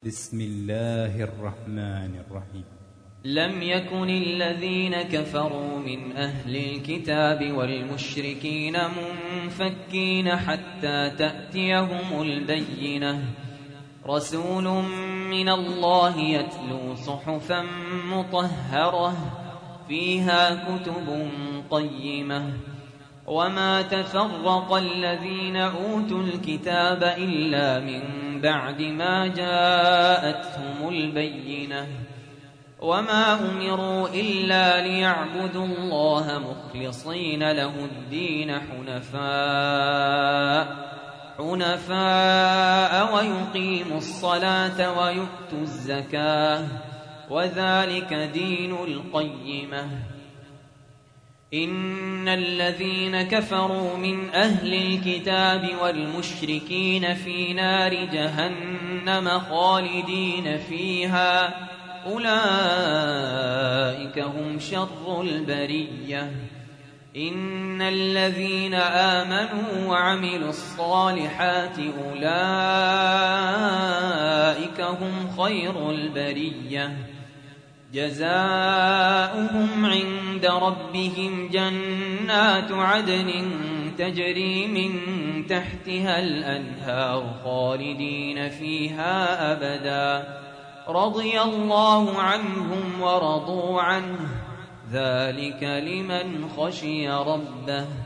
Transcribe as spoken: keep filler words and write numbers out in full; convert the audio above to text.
بسم الله الرحمن الرحيم. لم يكن الذين كفروا من أهل الكتاب والمشركين منفكين حتى تأتيهم البينة، رسول من الله يتلو صحفا مطهرة فيها كتب قيمة، وما تفرق الذين أوتوا الكتاب إلا من بعد ما جاءتهم البينة، وما أمروا إلا ليعبدوا الله مخلصين له الدين حنفاء حنفاء ويقيموا الصلاة ويؤتوا الزكاة، وذلك دين القيمة. إن الذين كفروا من أهل الكتاب والمشركين في نار جهنم خالدين فيها، أولئك هم شر البرية. إن الذين آمنوا وعملوا الصالحات أولئك هم خير البرية، جزاؤهم عند ربهم جنات عدن تجري من تحتها الأنهار خالدين فيها أبدا، رضي الله عنهم ورضوا عنه، ذلك لمن خشي ربه.